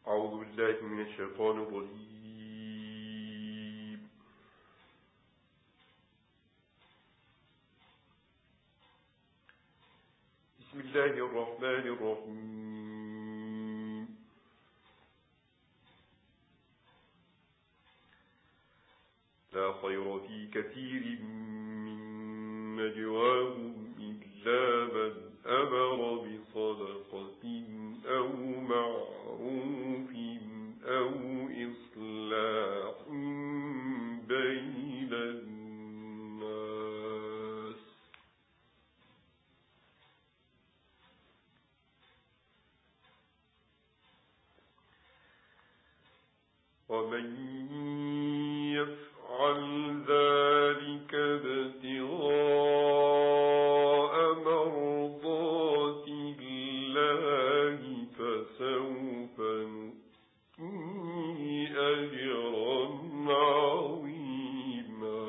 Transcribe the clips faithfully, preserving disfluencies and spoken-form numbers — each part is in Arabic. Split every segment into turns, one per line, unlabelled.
أعوذ بالله من الشيطان الرجيم. بسم الله الرحمن الرحيم. لا خير في كثير من نجواهم إلا من أمر بصدقة أو معروف أو إصلاح بين الناس. ومن يفعل ذلك ابتغاء مرضات الله فسوف نؤتيه أجرا عظيما.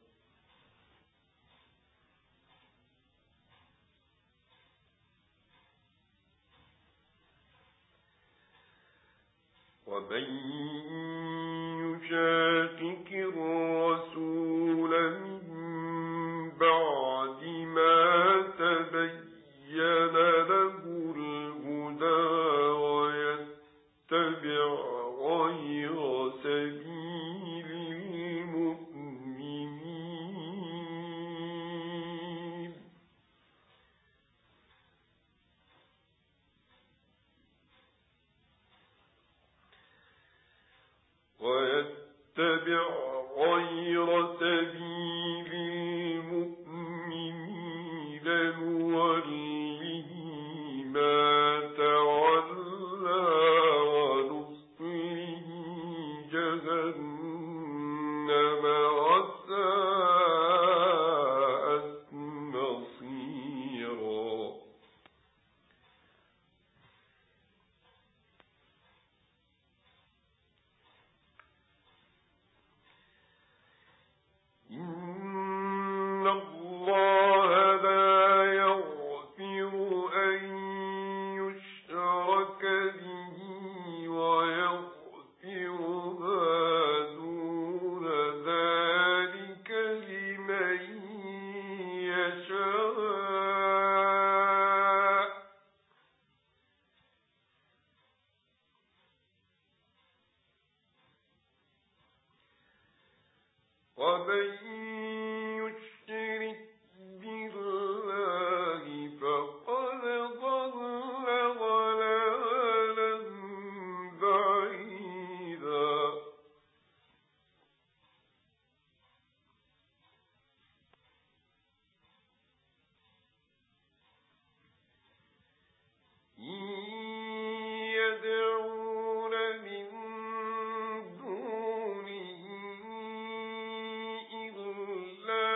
ومن يشاقق الرسول من بعد ما تبين له الهدى ويتبع غير سبيل المؤمنين ويتبع غير سبيل المؤمنين نوله ما تولى ونصله جهنم وساءت مصيرا. إن الله لا يغفر أن يشرك به ويغفر ما دون ذلك لمن يشاء. ومن يشرك بالله فقد ضل ضلالا بعيدا. إن يدعون من دونه إلا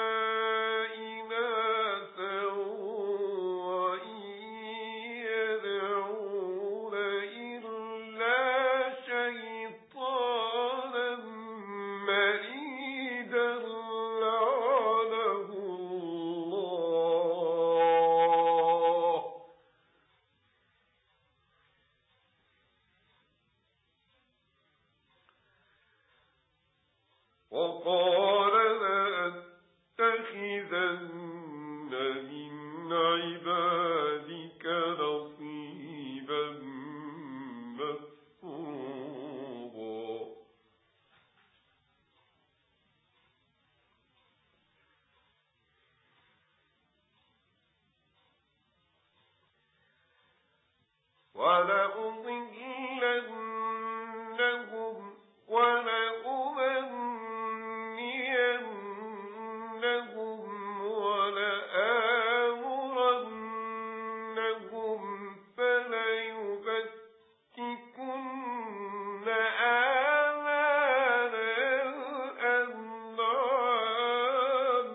إناثا وإن يدعون إلا شيطانا مريدا لعنه الله. وقال لأتخذن من عبادك نصيبا مفروضا. ولأضلنهم ولأمنينهم ولآمرنهم فليبتكن آذان الأنعام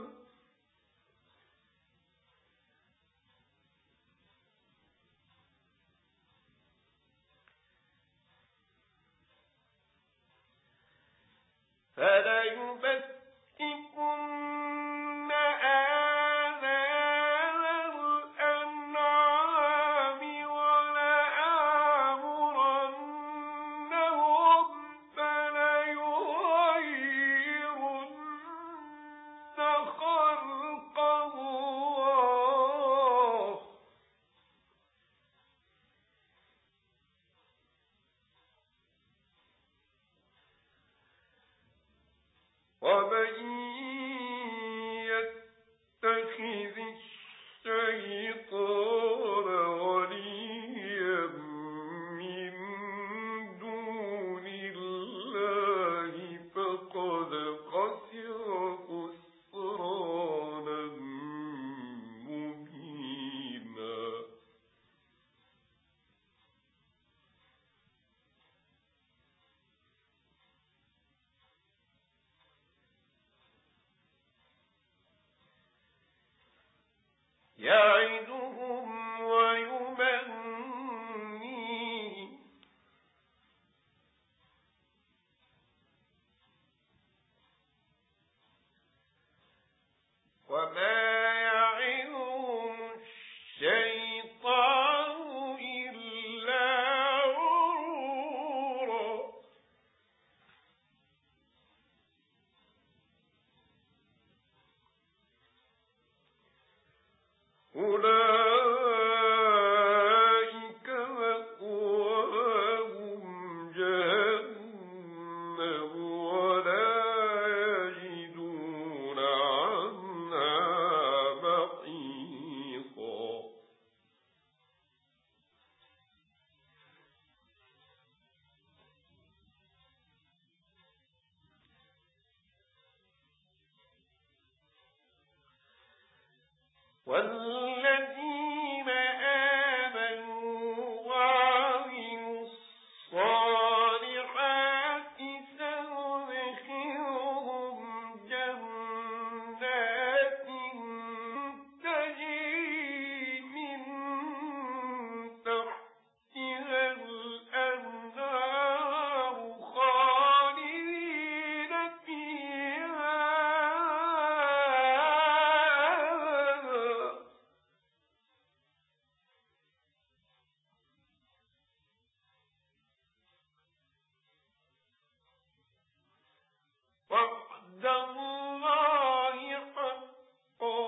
الشيطان وليا من دون الله فقد خسر خسرانا مبينا. يعدهم ويمنيهم وما يعدهم الشيطان إلا غرورا. أولئك مأواهم جهنم ولا يجدون عنها محيصا. والذين آمنوا وعملوا الصالحات سندخلهم جنات تجري من تحتها الأنهار خالدين فيها وعد الله حقا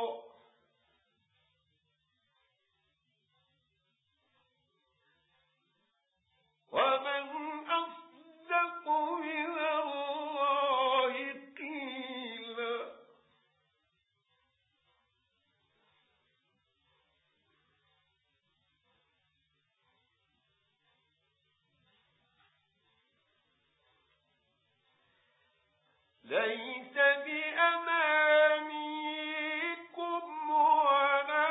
ومن أصدق من الله قيلا. ليس بأمانيكم ولا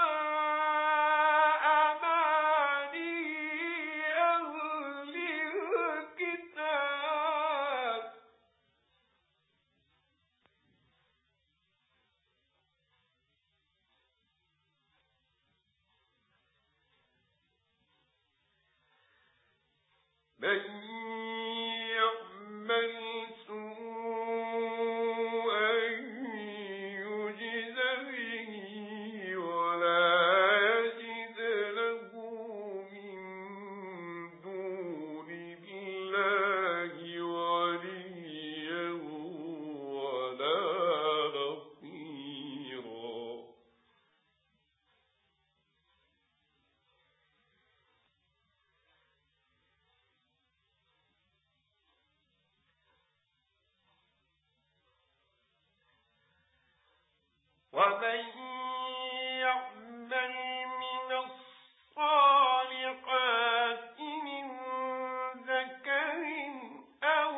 أماني أهل الكتاب من يعمل سوءا يجز به ولا يجد له من دون الله وليا ولا نصيرا. ومن يعمل من الصالحات من ذكر أو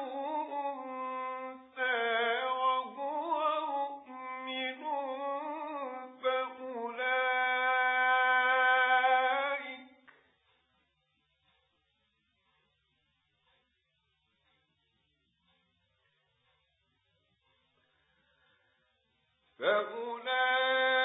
أنثى وهو مؤمن فأولئك فأولئك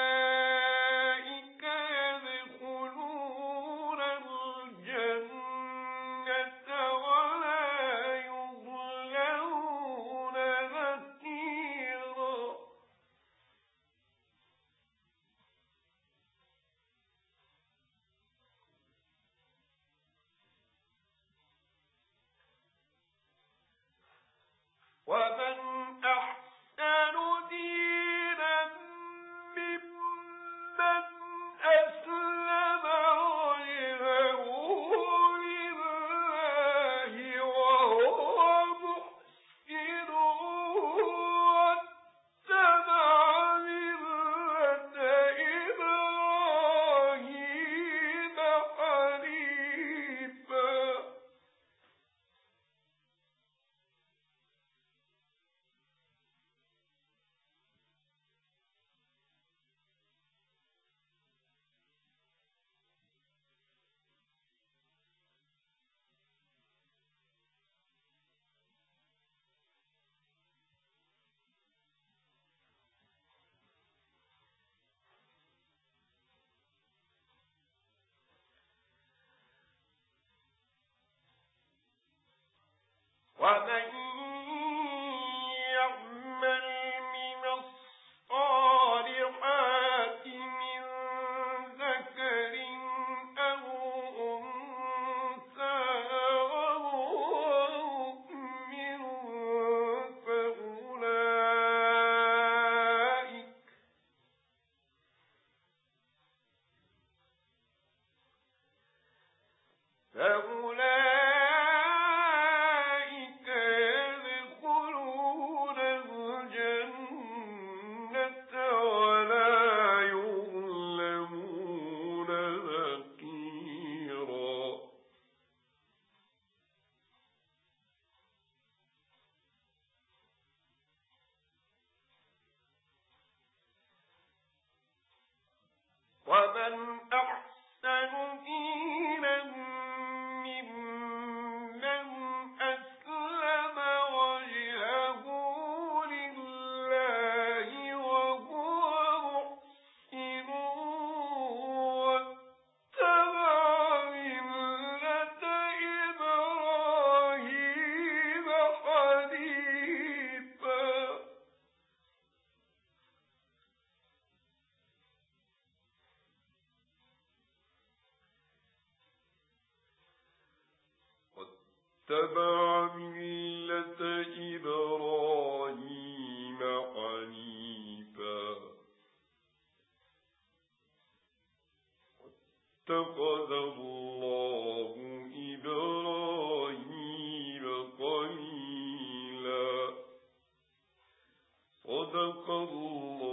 ومن يعمل من الصالحات من ذكر أو أنثى وهو مؤمن فأولئك فأولئك يدخلون الجنة ولا يظلمون نقيرا. ومن أحسن دينا ممن أسلم وجهه لله وهو محسن واتبع ملة إبراهيم حنيفا. واتبع ملة إبراهيم حنيفا واتخذ الله إبراهيم خليلا. صدق الله